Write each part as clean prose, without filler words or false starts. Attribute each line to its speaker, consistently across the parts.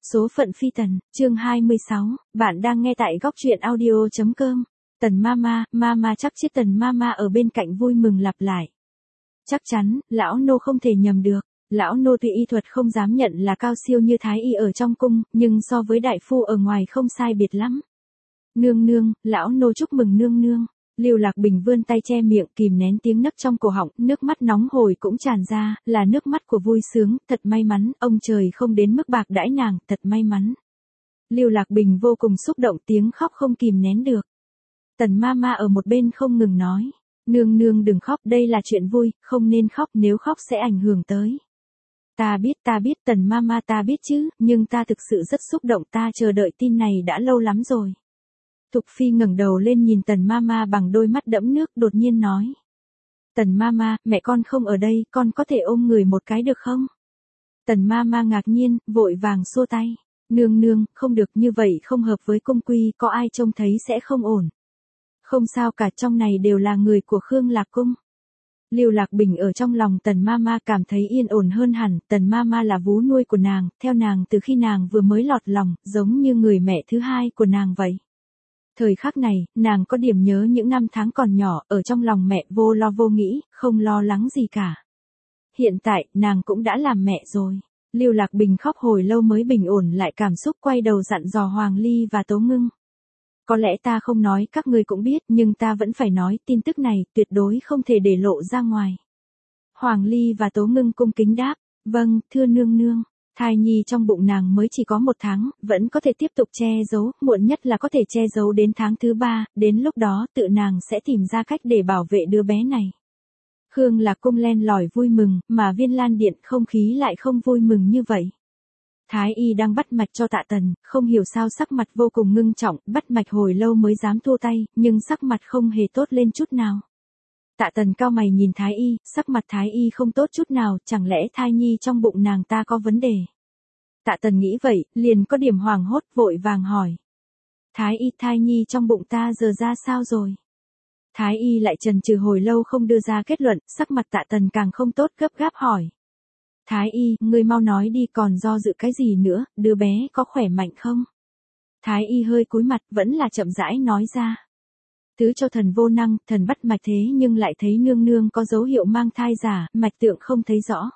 Speaker 1: Số phận phi tần, chương 26, bạn đang nghe tại góc truyện audio.com. Tần Mama chắc chiết Tần Mama ở bên cạnh vui mừng lặp lại. Chắc chắn, lão nô không thể nhầm được. Lão nô tuy y thuật không dám nhận là cao siêu như thái y ở trong cung, nhưng so với đại phu ở ngoài không sai biệt lắm. Nương nương, lão nô chúc mừng nương nương. Lưu Lạc Bình vươn tay che miệng kìm nén tiếng nấc trong cổ họng, nước mắt nóng hổi cũng tràn ra, là nước mắt của vui sướng, thật may mắn, ông trời không đến mức bạc đãi nàng, thật may mắn. Lưu Lạc Bình vô cùng xúc động, tiếng khóc không kìm nén được. Tần Mama ở một bên không ngừng nói, nương nương đừng khóc, đây là chuyện vui, không nên khóc, nếu khóc sẽ ảnh hưởng tới. Ta biết Tần Mama, ta biết chứ, nhưng ta thực sự rất xúc động, ta chờ đợi tin này đã lâu lắm rồi. Thục Phi ngẩng đầu lên nhìn Tần Mama bằng đôi mắt đẫm nước, đột nhiên nói. Tần Mama, mẹ con không ở đây, con có thể ôm người một cái được không? Tần Mama ngạc nhiên, vội vàng xua tay. Nương nương, không được, như vậy không hợp với cung quy, có ai trông thấy sẽ không ổn. Không sao cả, trong này đều là người của Khương Lạc Cung. Lưu Lạc Bình ở trong lòng Tần Mama cảm thấy yên ổn hơn hẳn, Tần Mama là vú nuôi của nàng, theo nàng từ khi nàng vừa mới lọt lòng, giống như người mẹ thứ hai của nàng vậy. Thời khắc này, nàng có điểm nhớ những năm tháng còn nhỏ, ở trong lòng mẹ vô lo vô nghĩ, không lo lắng gì cả. Hiện tại, nàng cũng đã làm mẹ rồi. Lưu Lạc Bình khóc hồi lâu mới bình ổn lại cảm xúc, quay đầu dặn dò Hoàng Ly và Tố Ngưng. Có lẽ ta không nói các ngươi cũng biết, nhưng ta vẫn phải nói, tin tức này tuyệt đối không thể để lộ ra ngoài. Hoàng Ly và Tố Ngưng cung kính đáp, vâng, thưa nương nương. Thai nhi trong bụng nàng mới chỉ có 1 tháng, vẫn có thể tiếp tục che giấu, muộn nhất là có thể che giấu đến tháng thứ 3, đến lúc đó tự nàng sẽ tìm ra cách để bảo vệ đứa bé này. Khương Lạc Cung len lỏi vui mừng, mà Viên Lan Điện không khí lại không vui mừng như vậy. Thái y đang bắt mạch cho Tạ Tần, không hiểu sao sắc mặt vô cùng ngưng trọng, bắt mạch hồi lâu mới dám thua tay, nhưng sắc mặt không hề tốt lên chút nào. Tạ Tần cau mày nhìn Thái y, sắc mặt Thái y không tốt chút nào, chẳng lẽ thai nhi trong bụng nàng ta có vấn đề. Tạ Tần nghĩ vậy, liền có điểm hoảng hốt, vội vàng hỏi. Thái y, thai nhi trong bụng ta giờ ra sao rồi? Thái y lại chần chừ hồi lâu không đưa ra kết luận, sắc mặt Tạ Tần càng không tốt, gấp gáp hỏi. Thái y, ngươi mau nói đi, còn do dự cái gì nữa, đứa bé có khỏe mạnh không? Thái y hơi cúi mặt, vẫn là chậm rãi nói ra. Tứ cho thần vô năng, thần bắt mạch thế nhưng lại thấy nương nương có dấu hiệu mang thai giả, mạch tượng không thấy rõ.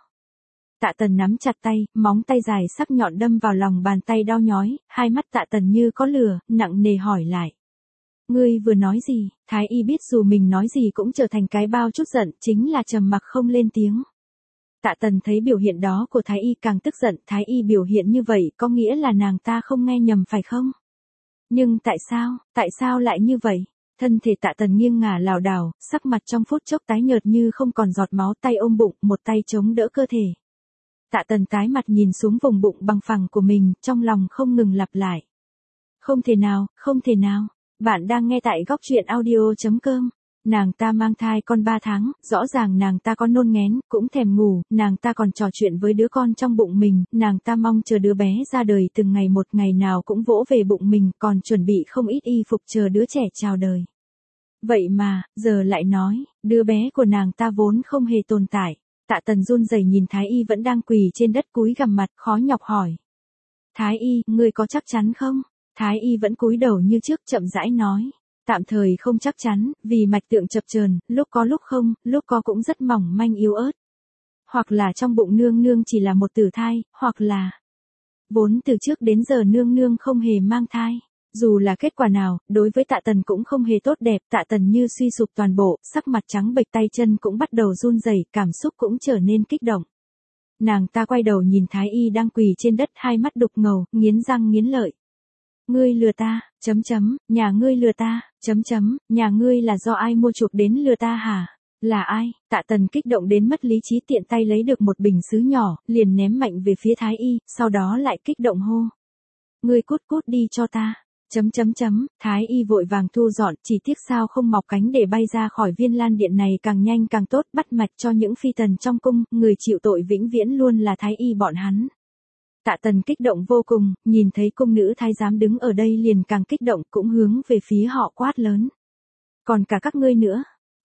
Speaker 1: Tạ Tần nắm chặt tay, móng tay dài sắc nhọn đâm vào lòng bàn tay đau nhói, hai mắt Tạ Tần như có lửa, nặng nề hỏi lại. Ngươi vừa nói gì? Thái y biết dù mình nói gì cũng trở thành cái bao chút giận, chính là trầm mặc không lên tiếng. Tạ Tần thấy biểu hiện đó của Thái y càng tức giận, Thái y biểu hiện như vậy có nghĩa là nàng ta không nghe nhầm phải không? Nhưng tại sao lại như vậy? Thân thể Tạ Tần nghiêng ngả lảo đảo, sắc mặt trong phút chốc tái nhợt như không còn giọt máu, tay ôm bụng, một tay chống đỡ cơ thể. Tạ Tần tái mặt nhìn xuống vùng bụng bằng phẳng của mình, trong lòng không ngừng lặp lại. Không thể nào, bạn đang nghe tại góc truyện audio.com. Nàng ta mang thai con 3 tháng, rõ ràng nàng ta có nôn nghén, cũng thèm ngủ, nàng ta còn trò chuyện với đứa con trong bụng mình, nàng ta mong chờ đứa bé ra đời từng ngày một, ngày nào cũng vỗ về bụng mình, còn chuẩn bị không ít y phục chờ đứa trẻ chào đời. Vậy mà, giờ lại nói, đứa bé của nàng ta vốn không hề tồn tại. Tạ Tần run rẩy nhìn Thái y vẫn đang quỳ trên đất cúi gằm mặt, khó nhọc hỏi. Thái y, ngươi có chắc chắn không? Thái y vẫn cúi đầu như trước, chậm rãi nói. Tạm thời không chắc chắn, vì mạch tượng chập chờn, lúc có lúc không, lúc có cũng rất mỏng manh yếu ớt. Hoặc là trong bụng nương nương chỉ là một tử thai, hoặc là vốn từ trước đến giờ nương nương không hề mang thai. Dù là kết quả nào, đối với Tạ Tần cũng không hề tốt đẹp, Tạ Tần như suy sụp toàn bộ, sắc mặt trắng bệch, tay chân cũng bắt đầu run rẩy, cảm xúc cũng trở nên kích động. Nàng ta quay đầu nhìn Thái y đang quỳ trên đất, hai mắt đục ngầu, nghiến răng nghiến lợi. Ngươi lừa ta, nhà ngươi lừa ta, nhà ngươi là do ai mua chuộc đến lừa ta hả? Là ai? Tạ Tần kích động đến mất lý trí, tiện tay lấy được một bình sứ nhỏ, liền ném mạnh về phía Thái y, sau đó lại kích động hô. Ngươi cút đi cho ta. Thái y vội vàng thu dọn, chỉ tiếc sao không mọc cánh để bay ra khỏi Viên Lan Điện này càng nhanh càng tốt, bắt mạch cho những phi tần trong cung, người chịu tội vĩnh viễn luôn là Thái y bọn hắn. Tạ Tần kích động vô cùng, nhìn thấy cung nữ thái giám đứng ở đây liền càng kích động, cũng hướng về phía họ quát lớn. Còn cả các ngươi nữa,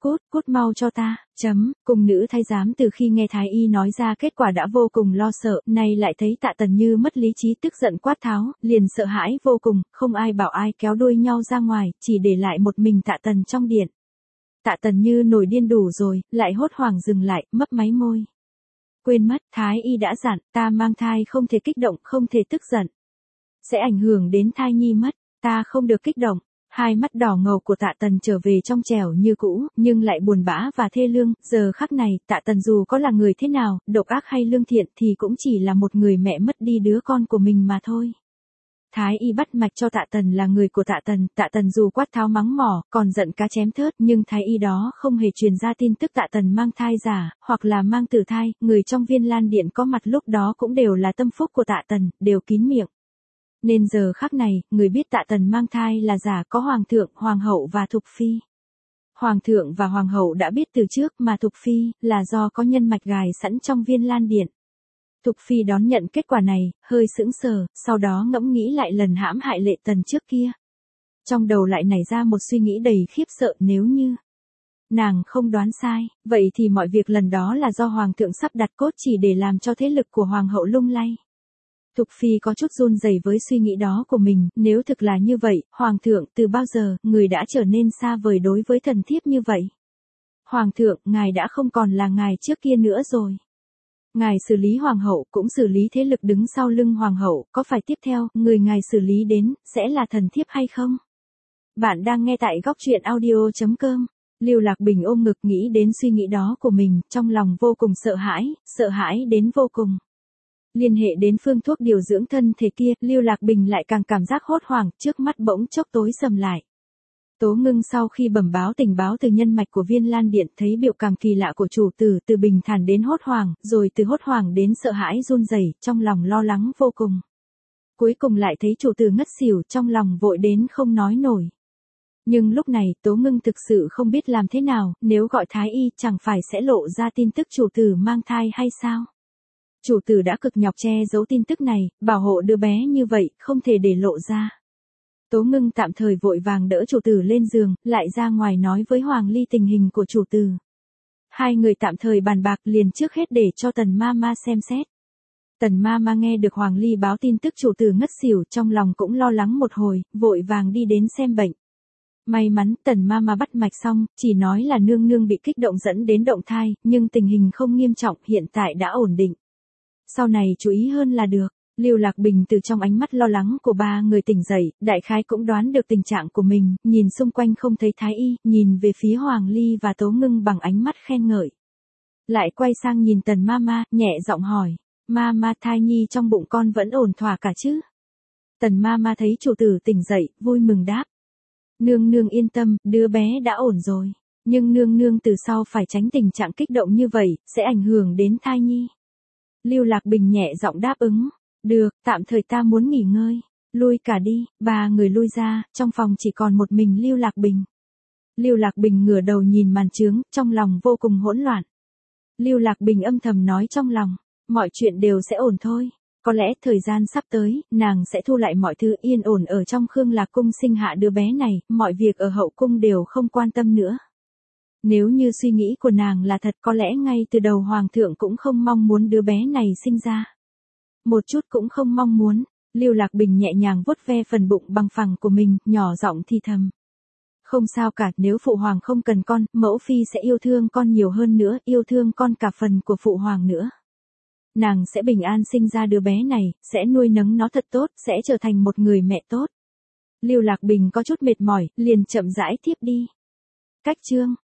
Speaker 1: Cút mau cho ta, cung nữ thái giám từ khi nghe thái y nói ra kết quả đã vô cùng lo sợ, nay lại thấy Tạ Tần Như mất lý trí tức giận quát tháo, liền sợ hãi vô cùng, không ai bảo ai kéo đuôi nhau ra ngoài, chỉ để lại một mình Tạ Tần trong điện. Tạ Tần Như nổi điên đủ rồi, lại hốt hoảng dừng lại, mấp máy môi. Quên mất, thái y đã dặn, ta mang thai không thể kích động, không thể tức giận. Sẽ ảnh hưởng đến thai nhi mất, ta không được kích động. Hai mắt đỏ ngầu của Tạ Tần trở về trong trẻo như cũ, nhưng lại buồn bã và thê lương, giờ khắc này, Tạ Tần dù có là người thế nào, độc ác hay lương thiện thì cũng chỉ là một người mẹ mất đi đứa con của mình mà thôi. Thái y bắt mạch cho Tạ Tần là người của Tạ Tần dù quát tháo mắng mỏ, còn giận cá chém thớt, nhưng thái y đó không hề truyền ra tin tức Tạ Tần mang thai giả, hoặc là mang tử thai, người trong Viên Lan Điện có mặt lúc đó cũng đều là tâm phúc của Tạ Tần, đều kín miệng. Nên giờ khắc này, người biết Tạ Tần mang thai là giả có Hoàng thượng, Hoàng hậu và Thục Phi. Hoàng thượng và Hoàng hậu đã biết từ trước mà Thục Phi, là do có nhân mạch gài sẵn trong Viên Lan Điện. Thục Phi đón nhận kết quả này, hơi sững sờ, sau đó ngẫm nghĩ lại lần hãm hại Lệ Tần trước kia. Trong đầu lại nảy ra một suy nghĩ đầy khiếp sợ nếu như nàng không đoán sai, vậy thì mọi việc lần đó là do Hoàng thượng sắp đặt cốt chỉ để làm cho thế lực của Hoàng hậu lung lay. Thục Phi có chút run rẩy với suy nghĩ đó của mình, nếu thực là như vậy, Hoàng thượng từ bao giờ, người đã trở nên xa vời đối với thần thiếp như vậy. Hoàng thượng, ngài đã không còn là ngài trước kia nữa rồi. Ngài xử lý Hoàng hậu cũng xử lý thế lực đứng sau lưng Hoàng hậu, có phải tiếp theo, người ngài xử lý đến, sẽ là thần thiếp hay không? Bạn đang nghe tại góc truyện audio.com. Lưu Lạc Bình ôm ngực nghĩ đến suy nghĩ đó của mình, trong lòng vô cùng sợ hãi đến vô cùng. Liên hệ đến phương thuốc điều dưỡng thân thể kia, Lưu Lạc Bình lại càng cảm giác hốt hoảng, trước mắt bỗng chốc tối sầm lại. Tố Ngưng sau khi bẩm báo tình báo từ nhân mạch của Viên Lan Điện thấy biểu cảm kỳ lạ của chủ tử từ bình thản đến hốt hoảng, rồi từ hốt hoảng đến sợ hãi run rẩy, trong lòng lo lắng vô cùng. Cuối cùng lại thấy chủ tử ngất xỉu, trong lòng vội đến không nói nổi. Nhưng lúc này Tố Ngưng thực sự không biết làm thế nào, nếu gọi thái y chẳng phải sẽ lộ ra tin tức chủ tử mang thai hay sao? Chủ tử đã cực nhọc che giấu tin tức này, bảo hộ đứa bé như vậy, không thể để lộ ra. Tố Ngưng tạm thời vội vàng đỡ chủ tử lên giường, lại ra ngoài nói với Hoàng Ly tình hình của chủ tử. Hai người tạm thời bàn bạc liền trước hết để cho Tần Mama xem xét. Tần Mama nghe được Hoàng Ly báo tin tức chủ tử ngất xỉu, trong lòng cũng lo lắng một hồi, vội vàng đi đến xem bệnh. May mắn Tần Mama bắt mạch xong, chỉ nói là nương nương bị kích động dẫn đến động thai, nhưng tình hình không nghiêm trọng, hiện tại đã ổn định. Sau này chú ý hơn là được. Lưu Lạc Bình từ trong ánh mắt lo lắng của ba người tỉnh dậy, đại khái cũng đoán được tình trạng của mình, nhìn xung quanh không thấy thái y, nhìn về phía Hoàng Ly và Tố Ngưng bằng ánh mắt khen ngợi. Lại quay sang nhìn Tần Mama, nhẹ giọng hỏi, Mama thai nhi trong bụng con vẫn ổn thỏa cả chứ? Tần Mama thấy chủ tử tỉnh dậy, vui mừng đáp. Nương nương yên tâm, đứa bé đã ổn rồi. Nhưng nương nương từ sau phải tránh tình trạng kích động như vậy, sẽ ảnh hưởng đến thai nhi. Lưu Lạc Bình nhẹ giọng đáp ứng. Được, tạm thời ta muốn nghỉ ngơi. Lui cả đi, ba người lui ra, trong phòng chỉ còn một mình Lưu Lạc Bình. Lưu Lạc Bình ngửa đầu nhìn màn chướng, trong lòng vô cùng hỗn loạn. Lưu Lạc Bình âm thầm nói trong lòng, mọi chuyện đều sẽ ổn thôi. Có lẽ thời gian sắp tới, nàng sẽ thu lại mọi thứ yên ổn ở trong Khương Lạc Cung sinh hạ đứa bé này, mọi việc ở hậu cung đều không quan tâm nữa. Nếu như suy nghĩ của nàng là thật có lẽ ngay từ đầu Hoàng thượng cũng không mong muốn đứa bé này sinh ra. Một chút cũng không mong muốn, Lưu Lạc Bình nhẹ nhàng vuốt ve phần bụng bằng phẳng của mình, nhỏ giọng thì thầm. Không sao cả, nếu phụ hoàng không cần con, mẫu phi sẽ yêu thương con nhiều hơn nữa, yêu thương con cả phần của phụ hoàng nữa. Nàng sẽ bình an sinh ra đứa bé này, sẽ nuôi nấng nó thật tốt, sẽ trở thành một người mẹ tốt. Lưu Lạc Bình có chút mệt mỏi, liền chậm rãi thiếp đi. Cách chương